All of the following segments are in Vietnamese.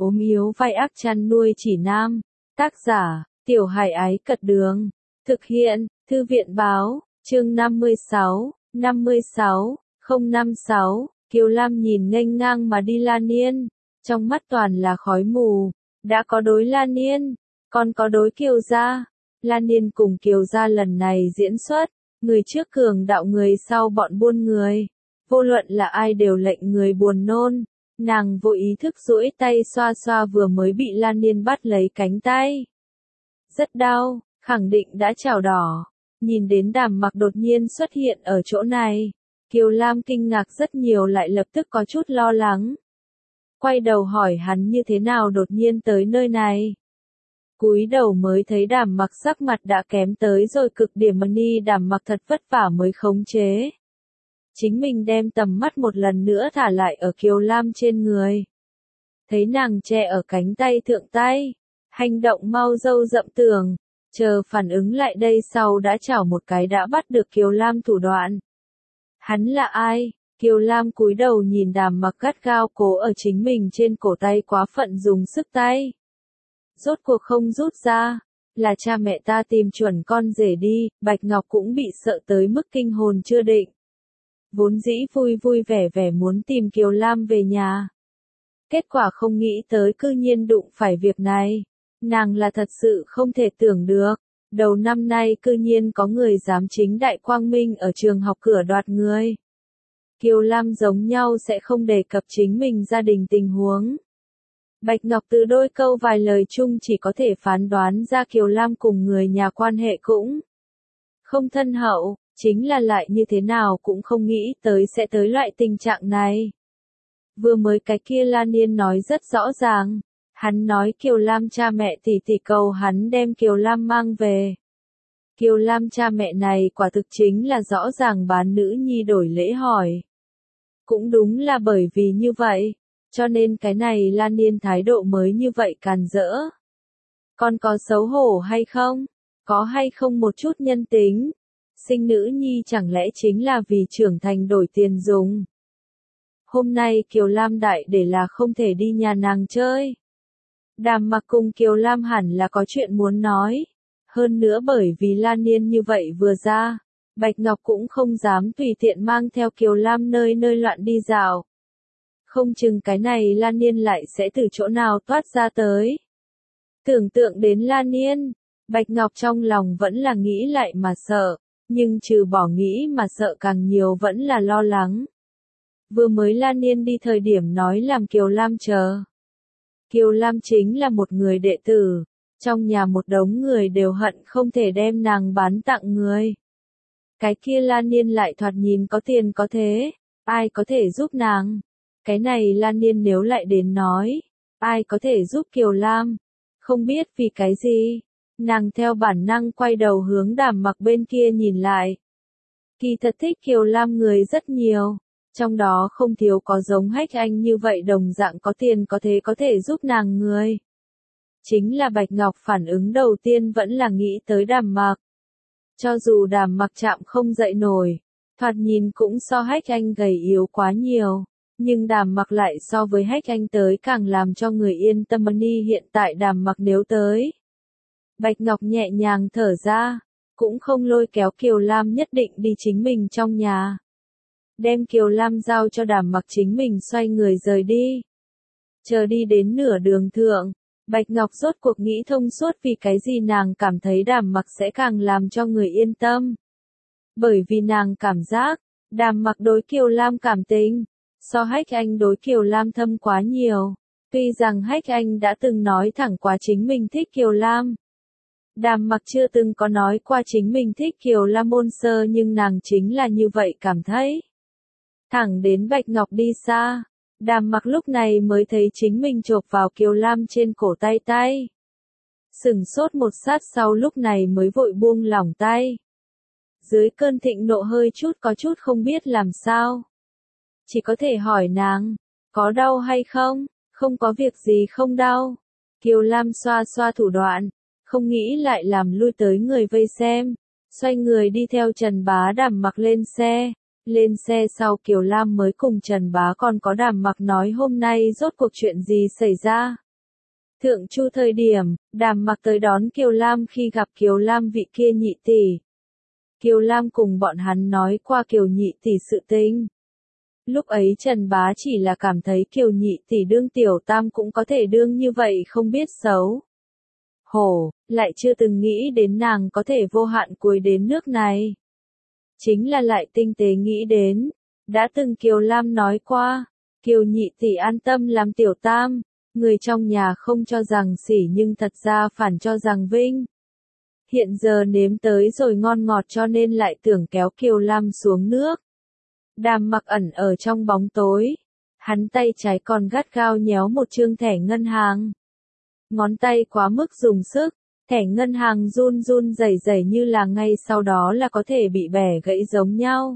ốm yếu vai ác chăn nuôi chỉ nam. Tác giả, Tiểu Hải Ái Cật Đường. Thực hiện, Thư viện Báo, chương 56, 056. Kiều Lam nhìn nghênh ngang mà đi La Niên, trong mắt toàn là khói mù. Đã có đối La Niên, còn có đối Kiều gia. La Niên cùng Kiều gia lần này diễn xuất, người trước cường đạo người sau bọn buôn người. Vô luận là ai đều lệnh người buồn nôn. Nàng vô ý thức duỗi tay xoa xoa vừa mới bị La Niên bắt lấy cánh tay. Rất đau, khẳng định đã chảo đỏ. Nhìn đến Đàm Mặc đột nhiên xuất hiện ở chỗ này, Kiều Lam kinh ngạc rất nhiều, lại lập tức có chút lo lắng. Quay đầu hỏi hắn như thế nào đột nhiên tới nơi này. Cúi đầu mới thấy Đàm Mặc sắc mặt đã kém tới rồi cực điểm, Ni Đàm Mặc thật vất vả mới khống chế. Chính mình đem tầm mắt một lần nữa thả lại ở Kiều Lam trên người. Thấy nàng che ở cánh tay thượng tay, hành động mau dâu dậm tường, chờ phản ứng lại đây sau đã chảo một cái đã bắt được Kiều Lam thủ đoạn. Hắn là ai? Kiều Lam cúi đầu nhìn Đàm Mặc gắt gao cố ở chính mình trên cổ tay quá phận dùng sức tay. Rốt cuộc không rút ra, là cha mẹ ta tìm chuẩn con rể đi, Bạch Ngọc cũng bị sợ tới mức kinh hồn chưa định. Vốn dĩ vui vui vẻ vẻ muốn tìm Kiều Lam về nhà. Kết quả không nghĩ tới cư nhiên đụng phải việc này. Nàng là thật sự không thể tưởng được. Đầu năm nay cư nhiên có người dám chính đại quang minh ở trường học cửa đoạt người. Kiều Lam giống nhau sẽ không đề cập chính mình gia đình tình huống. Bạch Ngọc từ đôi câu vài lời chung chỉ có thể phán đoán ra Kiều Lam cùng người nhà quan hệ cũng không thân hậu, chính là lại như thế nào cũng không nghĩ tới sẽ tới loại tình trạng này. Vừa mới cái kia La Niên nói rất rõ ràng, hắn nói Kiều Lam cha mẹ tỷ cầu hắn đem Kiều Lam mang về. Kiều Lam cha mẹ này quả thực chính là rõ ràng bán nữ nhi đổi lễ hỏi. Cũng đúng là bởi vì như vậy, cho nên cái này La Niên thái độ mới như vậy càn rỡ. Con có xấu hổ hay không? Có hay không một chút nhân tính? Sinh nữ nhi chẳng lẽ chính là vì trưởng thành đổi tiền dùng? Hôm nay Kiều Lam đại để là không thể đi nhà nàng chơi. Đàm Mặc cùng Kiều Lam hẳn là có chuyện muốn nói. Hơn nữa bởi vì La Niên như vậy vừa ra, Bạch Ngọc cũng không dám tùy tiện mang theo Kiều Lam nơi nơi loạn đi dạo. Không chừng cái này La Niên lại sẽ từ chỗ nào toát ra tới. Tưởng tượng đến La Niên, Bạch Ngọc trong lòng vẫn là nghĩ lại mà sợ, nhưng trừ bỏ nghĩ mà sợ càng nhiều vẫn là lo lắng. Vừa mới La Niên đi thời điểm nói làm Kiều Lam chờ. Kiều Lam chính là một người đệ tử, trong nhà một đống người đều hận không thể đem nàng bán tặng người. Cái kia La Niên lại thoạt nhìn có tiền có thế, ai có thể giúp nàng? Cái này La Niên nếu lại đến nói, ai có thể giúp Kiều Lam? Không biết vì cái gì, nàng theo bản năng quay đầu hướng Đàm Mặc bên kia nhìn lại. Kỳ thật thích Kiều Lam người rất nhiều, trong đó không thiếu có giống Hách Anh như vậy đồng dạng có tiền có thế có thể giúp nàng người. Chính là Bạch Ngọc phản ứng đầu tiên vẫn là nghĩ tới Đàm Mặc. Cho dù Đàm Mặc chạm không dậy nổi, thoạt nhìn cũng so Hách Anh gầy yếu quá nhiều, nhưng Đàm Mặc lại so với Hách Anh tới càng làm cho người yên tâm. Ni hiện tại Đàm Mặc nếu tới, Bạch Ngọc nhẹ nhàng thở ra, cũng không lôi kéo Kiều Lam nhất định đi chính mình trong nhà. Đem Kiều Lam giao cho Đàm Mặc chính mình xoay người rời đi. Chờ đi đến nửa đường thượng, Bạch Ngọc rốt cuộc nghĩ thông suốt vì cái gì nàng cảm thấy Đàm Mặc sẽ càng làm cho người yên tâm. Bởi vì nàng cảm giác, Đàm Mặc đối Kiều Lam cảm tình, so Hách Anh đối Kiều Lam thâm quá nhiều. Tuy rằng Hách Anh đã từng nói thẳng quá chính mình thích Kiều Lam. Đàm Mặc chưa từng có nói qua chính mình thích Kiều Lam môn sơ, nhưng nàng chính là như vậy cảm thấy. Thẳng đến Bạch Ngọc đi xa, Đàm Mặc lúc này mới thấy chính mình chộp vào Kiều Lam trên cổ tay tay. Sửng sốt một sát sau lúc này mới vội buông lỏng tay. Dưới cơn thịnh nộ hơi chút có chút không biết làm sao. Chỉ có thể hỏi nàng, có đau hay không? Không có việc gì không đau. Kiều Lam xoa xoa thủ đoạn, không nghĩ lại làm lui tới người vây xem. Xoay người đi theo Trần Bá Đàm Mặc lên xe. Lên xe sau Kiều Lam mới cùng Trần Bá còn có Đàm Mặc nói hôm nay rốt cuộc chuyện gì xảy ra. Thượng Chu thời điểm, Đàm Mặc tới đón Kiều Lam khi gặp Kiều Lam vị kia nhị tỷ. Kiều Lam cùng bọn hắn nói qua Kiều nhị tỷ sự tình. Lúc ấy Trần Bá chỉ là cảm thấy Kiều nhị tỷ đương tiểu tam cũng có thể đương như vậy không biết xấu hổ, lại chưa từng nghĩ đến nàng có thể vô hạn cuối đến nước này. Chính là lại tinh tế nghĩ đến, đã từng Kiều Lam nói qua, Kiều nhị tỷ an tâm làm tiểu tam, người trong nhà không cho rằng sỉ nhưng thật ra phản cho rằng vinh. Hiện giờ nếm tới rồi ngon ngọt cho nên lại tưởng kéo Kiều Lam xuống nước. Đàm Mặc ẩn ở trong bóng tối, hắn tay trái còn gắt gao nhéo một chương thẻ ngân hàng. Ngón tay quá mức dùng sức, thẻ ngân hàng run run rẩy rẩy như là ngay sau đó là có thể bị bẻ gãy giống nhau.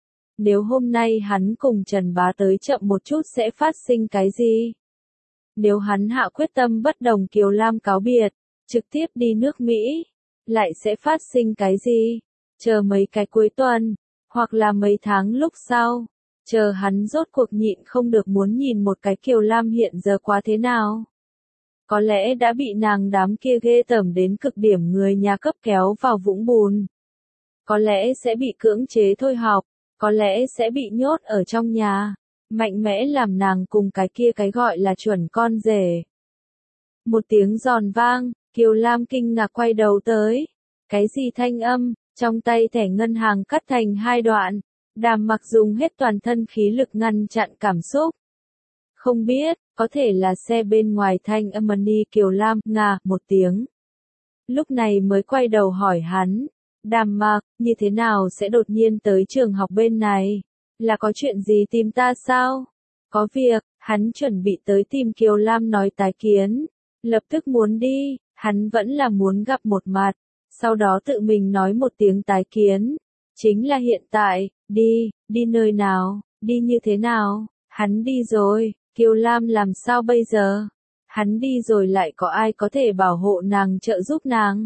Nếu hôm nay hắn cùng Trần Bá tới chậm một chút sẽ phát sinh cái gì? Nếu hắn hạ quyết tâm bất đồng Kiều Lam cáo biệt, trực tiếp đi nước Mỹ, lại sẽ phát sinh cái gì? Chờ mấy cái cuối tuần, hoặc là mấy tháng lúc sau, chờ hắn rốt cuộc nhịn không được muốn nhìn một cái Kiều Lam hiện giờ quá thế nào. Có lẽ đã bị nàng đám kia ghê tởm đến cực điểm người nhà cấp kéo vào vũng bùn. Có lẽ sẽ bị cưỡng chế thôi học, có lẽ sẽ bị nhốt ở trong nhà, mạnh mẽ làm nàng cùng cái kia cái gọi là chuẩn con rể. Một tiếng giòn vang, Kiều Lam kinh ngạc quay đầu tới. Cái gì thanh âm, trong tay thẻ ngân hàng cắt thành hai đoạn, Đàm Mặc dùng hết toàn thân khí lực ngăn chặn cảm xúc. Không biết, có thể là xe bên ngoài thanh âm ni Kiều Lam, ngà, một tiếng. Lúc này mới quay đầu hỏi hắn, Đàm Mặc, như thế nào sẽ đột nhiên tới trường học bên này? Là có chuyện gì tìm ta sao? Có việc, hắn chuẩn bị tới tìm Kiều Lam nói tái kiến. Lập tức muốn đi, hắn vẫn là muốn gặp một mặt. Sau đó tự mình nói một tiếng tái kiến. Chính là hiện tại, đi nơi nào, đi như thế nào? Hắn đi rồi, Kiều Lam làm sao bây giờ? Hắn đi rồi lại có ai có thể bảo hộ nàng trợ giúp nàng?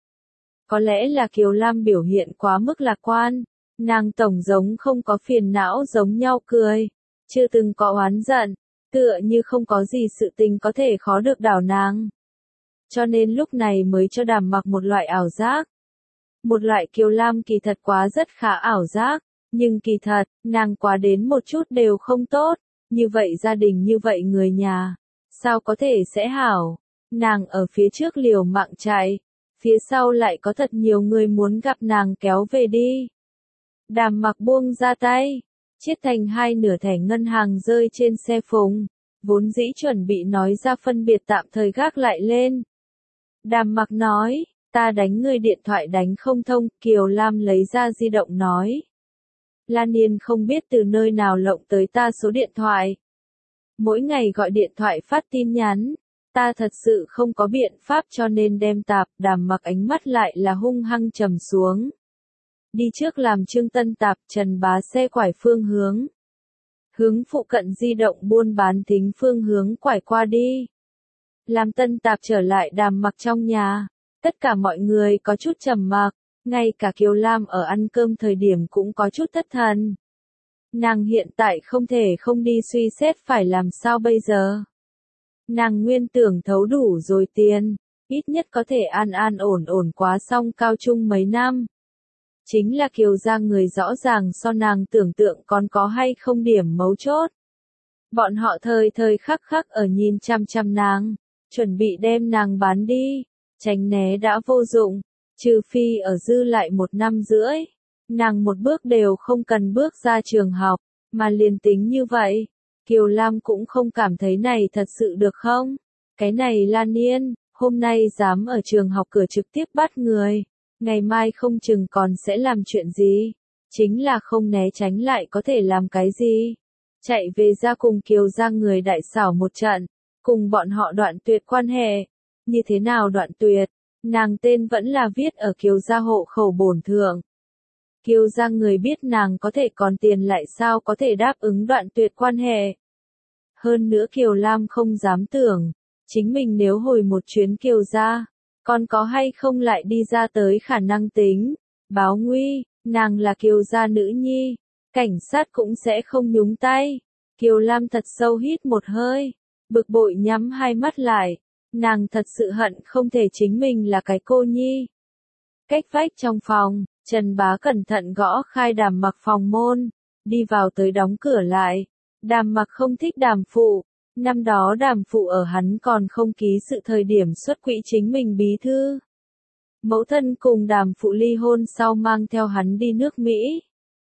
Có lẽ là Kiều Lam biểu hiện quá mức lạc quan. Nàng tổng giống không có phiền não giống nhau cười. Chưa từng có oán giận. Tựa như không có gì sự tình có thể khó được đảo nàng. Cho nên lúc này mới cho Đàm Mặc một loại ảo giác. Một loại Kiều Lam kỳ thật quá rất khá ảo giác. Nhưng kỳ thật, nàng quá đến một chút đều không tốt. Như vậy gia đình như vậy người nhà. Sao có thể sẽ hảo? Nàng ở phía trước liều mạng chạy. Phía sau lại có thật nhiều người muốn gặp nàng kéo về đi. Đàm Mặc buông ra tay. Chiết thành hai nửa thẻ ngân hàng rơi trên xe phùng. Vốn dĩ chuẩn bị nói ra phân biệt tạm thời gác lại lên. Đàm Mặc nói, ta đánh ngươi điện thoại đánh không thông, Kiều Lam lấy ra di động nói. Lan Niên không biết từ nơi nào lộng tới ta số điện thoại. Mỗi ngày gọi điện thoại phát tin nhắn, ta thật sự không có biện pháp cho nên đem tạp. Đàm Mặc ánh mắt lại là hung hăng trầm xuống. Đi trước làm Trương Tân tạp, Trần Bá xe quải phương hướng. Hướng phụ cận di động buôn bán thính phương hướng quải qua đi. Làm Tân tạp trở lại Đàm Mặc trong nhà. Tất cả mọi người có chút trầm mặc, ngay cả Kiều Lam ở ăn cơm thời điểm cũng có chút thất thần. Nàng hiện tại không thể không đi suy xét phải làm sao bây giờ. Nàng nguyên tưởng thấu đủ rồi tiền, ít nhất có thể an an ổn ổn quá xong cao trung mấy năm. Chính là Kiều gia người rõ ràng so nàng tưởng tượng còn có hay không điểm mấu chốt. Bọn họ thời thời khắc khắc ở nhìn chăm chăm nàng, chuẩn bị đem nàng bán đi, tránh né đã vô dụng, trừ phi ở dư lại 1 năm rưỡi. Nàng một bước đều không cần bước ra trường học, mà liền tính như vậy, Kiều Lam cũng không cảm thấy này thật sự được không? Cái này Lan Niên, hôm nay dám ở trường học cửa trực tiếp bắt người, ngày mai không chừng còn sẽ làm chuyện gì, chính là không né tránh lại có thể làm cái gì. Chạy về ra cùng Kiều gia người đại xảo một trận, cùng bọn họ đoạn tuyệt quan hệ. Như thế nào đoạn tuyệt? Nàng tên vẫn là viết ở Kiều gia hộ khẩu bổn thượng. Kiều gia người biết nàng có thể còn tiền lại sao có thể đáp ứng đoạn tuyệt quan hệ. Hơn nữa Kiều Lam không dám tưởng, chính mình nếu hồi một chuyến Kiều gia, còn có hay không lại đi ra tới khả năng tính, báo nguy, nàng là Kiều gia nữ nhi, cảnh sát cũng sẽ không nhúng tay. Kiều Lam thật sâu hít một hơi, bực bội nhắm hai mắt lại, Nàng thật sự hận không thể chính mình là cái cô nhi. Cách vách trong phòng, Trần Bá cẩn thận gõ khai Đàm Mặc phòng môn, đi vào tới đóng cửa lại. Đàm Mặc không thích Đàm Phụ, năm đó Đàm Phụ ở hắn còn không ký sự thời điểm xuất quỹ chính mình bí thư. Mẫu thân cùng Đàm Phụ ly hôn sau mang theo hắn đi nước Mỹ.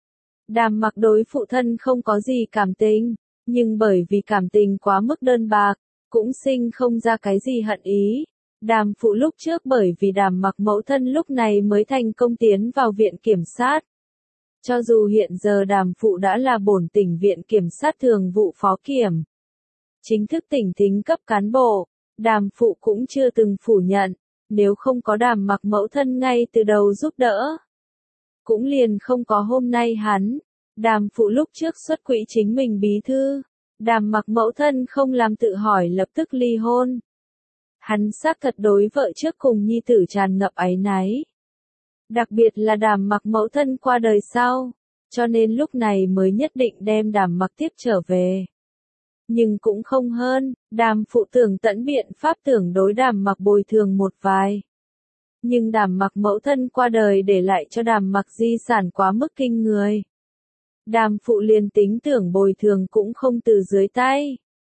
Đàm Mặc đối phụ thân không có gì cảm tình, nhưng bởi vì cảm tình quá mức đơn bạc, cũng sinh không ra cái gì hận ý. Đàm Phụ lúc trước bởi vì Đàm Mặc mẫu thân lúc này mới thành công tiến vào viện kiểm sát. Cho dù hiện giờ Đàm Phụ đã là bổn tỉnh viện kiểm sát thường vụ phó kiểm, chính thức tỉnh thính cấp cán bộ, Đàm Phụ cũng chưa từng phủ nhận, nếu không có Đàm Mặc mẫu thân ngay từ đầu giúp đỡ, cũng liền không có hôm nay hắn. Đàm Phụ lúc trước xuất quỹ chính mình bí thư, Đàm Mặc mẫu thân không làm tự hỏi lập tức ly hôn. Hắn xác thật đối vợ trước cùng nhi tử tràn ngập áy náy. Đặc biệt là Đàm Mặc mẫu thân qua đời sau, cho nên lúc này mới nhất định đem Đàm Mặc tiếp trở về. Nhưng cũng không hơn, Đàm Phụ tưởng tận biện pháp tưởng đối Đàm Mặc bồi thường một vài. Nhưng Đàm Mặc mẫu thân qua đời để lại cho Đàm Mặc di sản quá mức kinh người. Đàm Phụ liền tính tưởng bồi thường cũng không từ dưới tay.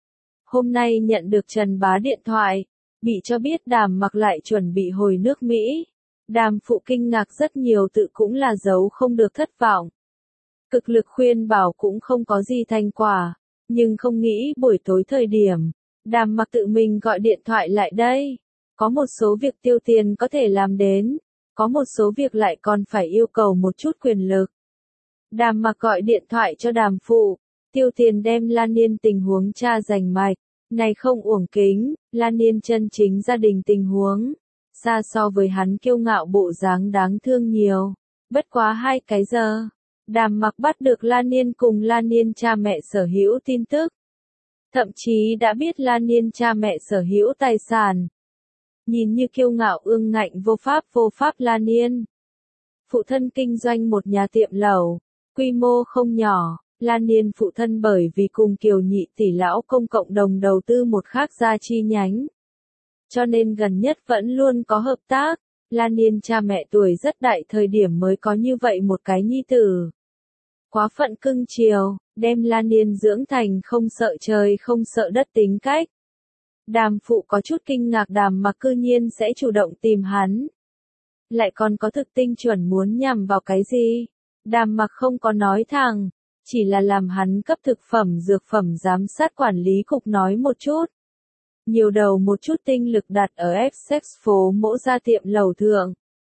Hôm nay nhận được Trần Bá điện thoại, bị cho biết Đàm Mặc lại chuẩn bị hồi nước Mỹ. Đàm Phụ kinh ngạc rất nhiều, tự cũng là giấu không được thất vọng. Cực lực khuyên bảo cũng không có gì thành quả, nhưng không nghĩ buổi tối thời điểm, Đàm Mặc tự mình gọi điện thoại lại đây. Có một số việc tiêu tiền có thể làm đến, có một số việc lại còn phải yêu cầu một chút quyền lực. Đàm Mặc gọi điện thoại cho Đàm Phụ, tiêu tiền đem Lan Niên tình huống tra rành mạch, này không uổng kính, Lan Niên chân chính gia đình tình huống, xa so với hắn kiêu ngạo bộ dáng đáng thương nhiều. Bất quá 2 cái giờ, Đàm Mặc bắt được Lan Niên cùng Lan Niên cha mẹ sở hữu tin tức. Thậm chí đã biết Lan Niên cha mẹ sở hữu tài sản. Nhìn như kiêu ngạo ương ngạnh vô pháp Lan Niên. Phụ thân kinh doanh một nhà tiệm lẩu, quy mô không nhỏ. Lan Niên phụ thân bởi vì cùng Kiều Nhị tỷ lão công cộng đồng đầu tư một khác gia chi nhánh, cho nên gần nhất vẫn luôn có hợp tác. Lan Niên cha mẹ tuổi rất đại thời điểm mới có như vậy một cái nhi tử. Quá phận cưng chiều, đem Lan Niên dưỡng thành không sợ trời không sợ đất tính cách. Đàm Phụ có chút kinh ngạc Đàm Mặc cư nhiên sẽ chủ động tìm hắn. Lại còn có thực tinh chuẩn muốn nhằm vào cái gì? Đàm Mặc không có nói thẳng, chỉ là làm hắn cấp thực phẩm dược phẩm giám sát quản lý cục nói một chút. Nhiều đầu một chút tinh lực đặt ở Essex phố mỗ ra tiệm lẩu thượng.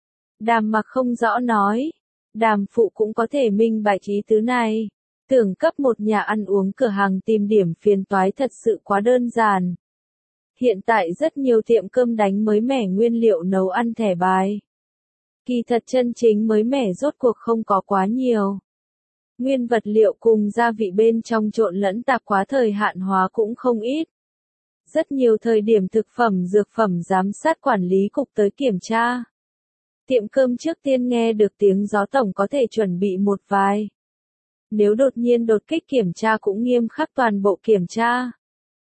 Đàm Mặc không rõ nói. Đàm Phụ cũng có thể minh bạch ý tứ này. Tưởng cấp một nhà ăn uống cửa hàng tìm điểm phiền toái thật sự quá đơn giản. Hiện tại rất nhiều tiệm cơm đánh mới mẻ nguyên liệu nấu ăn thẻ bài. Kỳ thật chân chính mới mẻ rốt cuộc không có quá nhiều. Nguyên vật liệu cùng gia vị bên trong trộn lẫn tạp quá thời hạn hóa cũng không ít. Rất nhiều thời điểm thực phẩm dược phẩm giám sát quản lý cục tới kiểm tra. Tiệm cơm trước tiên nghe được tiếng gió tổng có thể chuẩn bị một vài. Nếu đột nhiên đột kích kiểm tra cũng nghiêm khắc toàn bộ kiểm tra.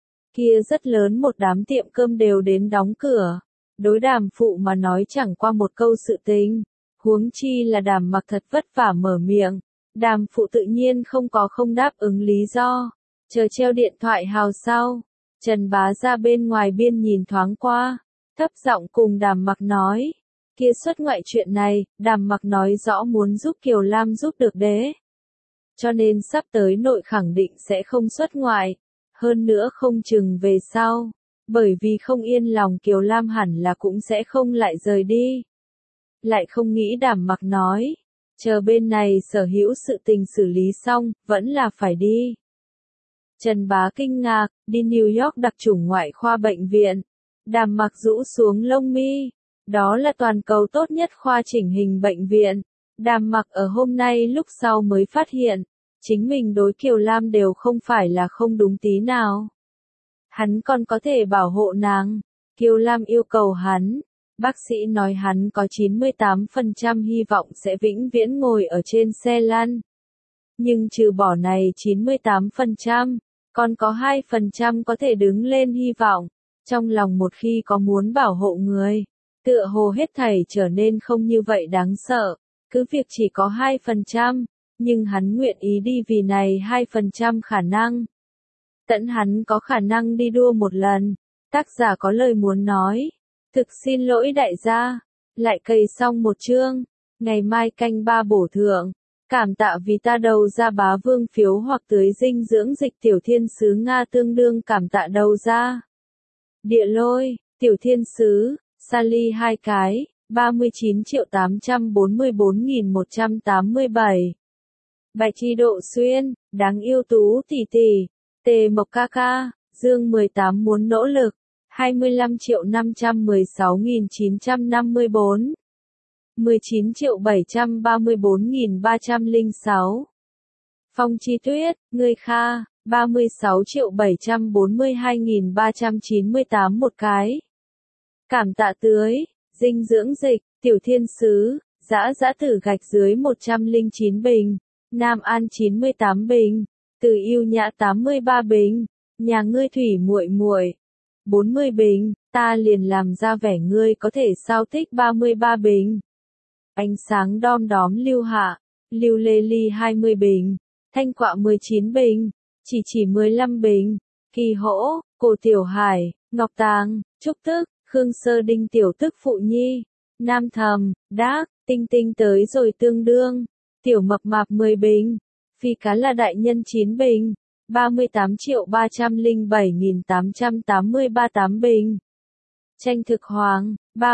Kia rất lớn một đám tiệm cơm đều đến đóng cửa. Đối Đàm Phụ mà nói chẳng qua một câu sự tình. Huống chi là Đàm Mặc thật vất vả mở miệng. Đàm Phụ tự nhiên không có không đáp ứng lý do. Chờ treo điện thoại hào sau. Trần Bá ra bên ngoài biên nhìn thoáng qua. Thấp giọng cùng Đàm Mặc nói. Kia xuất ngoại chuyện này, Đàm Mặc nói rõ muốn giúp Kiều Lam giúp được đế. Cho nên sắp tới nội khẳng định sẽ không xuất ngoại. Hơn nữa không chừng về sau. Bởi vì không yên lòng Kiều Lam hẳn là cũng sẽ không lại rời đi. Lại không nghĩ Đàm Mặc nói. Chờ bên này sở hữu sự tình xử lý xong, vẫn là phải đi. Trần Bá kinh ngạc, đi New York đặc chủng ngoại khoa bệnh viện. Đàm Mặc rũ xuống lông mi. Đó là toàn cầu tốt nhất khoa chỉnh hình bệnh viện. Đàm Mặc ở hôm nay lúc sau mới phát hiện, chính mình đối Kiều Lam đều không phải là không đúng tí nào. Hắn còn có thể bảo hộ nàng. Kiều Lam yêu cầu hắn. Bác sĩ nói hắn có 98% hy vọng sẽ vĩnh viễn ngồi ở trên xe lăn. Nhưng trừ bỏ này 98%, còn có 2% có thể đứng lên hy vọng. Trong lòng một khi có muốn bảo hộ người, tựa hồ hết thảy trở nên không như vậy đáng sợ. Cứ việc chỉ có 2%, nhưng hắn nguyện ý đi vì này 2% khả năng. Tẫn hắn có khả năng đi đua một lần. Tác giả có lời muốn nói. Thực xin lỗi đại gia. Lại cày xong một chương. Ngày mai canh 3 bổ thượng. Cảm tạ vì ta đầu ra bá vương phiếu hoặc tưới dinh dưỡng dịch tiểu thiên sứ Nga tương đương cảm tạ đầu ra. Địa lôi, tiểu thiên sứ, Sally 2 cái, 39.844.187. Bạch Chi Độ Xuyên, đáng yêu tú tỷ tỷ, Tề Mộc ca ca, Dương 18 muốn nỗ lực, 25.516.954. 19.734.306. Phong Chi Tuyết, Ngươi Kha, 36.742.398 một cái. Cảm tạ tưới, dinh dưỡng dịch, tiểu thiên sứ, dã dã tử gạch dưới 109 bình, Nam An 98 bình, Từ Yêu Nhã 83 bình, nhà ngươi thủy muội muội 40 bình, ta liền làm ra vẻ ngươi có thể sao tích 33 bình. Ánh sáng đom đóm Lưu Hạ, Lưu Lê Ly 20 bình, Thanh Quạ 19 bình, chỉ 15 bình, Kỳ Hỗ, Cổ Tiểu Hải, Ngọc Tàng, Trúc Tức, Khương Sơ Đinh Tiểu Tức Phụ Nhi, Nam Thầm, Đác, Tinh Tinh tới rồi tương đương, Tiểu Mập Mạp 10 bình, Phi Cá là đại nhân 9 bình, 38.307.883 bình. Tranh Thực Hoàng,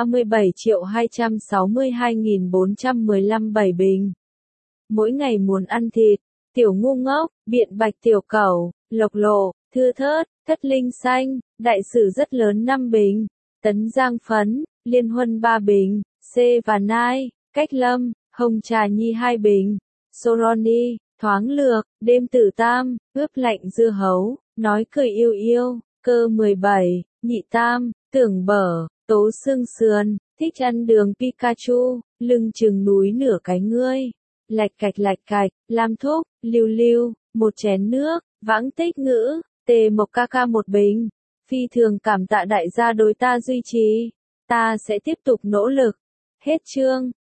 37.262.415 7 bình. Mỗi ngày muốn ăn thịt, Tiểu Ngu Ngốc, Biện Bạch Tiểu Cẩu, Lộc Lộ, Thưa Thớt, Thất Linh Xanh, Đại Sử rất lớn 5 bình. Tấn Giang Phấn, Liên Huân 3 bình, C và Nai, Cách Lâm, Hồng Trà Nhi 2 bình. Soroni, Thoáng Lược, Đêm Tử Tam, Ướp Lạnh Dưa Hấu, Nói Cười Yêu Yêu, Cơ 17, Nhị Tam, Tưởng Bở, Tố Xương Sườn, Thích Ăn Đường Pikachu, Lưng Chừng Núi Nửa Cái Ngươi, Lạch Cạch, Lam Thúc, Lưu Lưu, Một Chén Nước, Vãng Tích Ngữ, Tề Mộc ca ca 1 bình. Phi thường cảm tạ đại gia đối ta duy trì. Ta sẽ tiếp tục nỗ lực. Hết chương.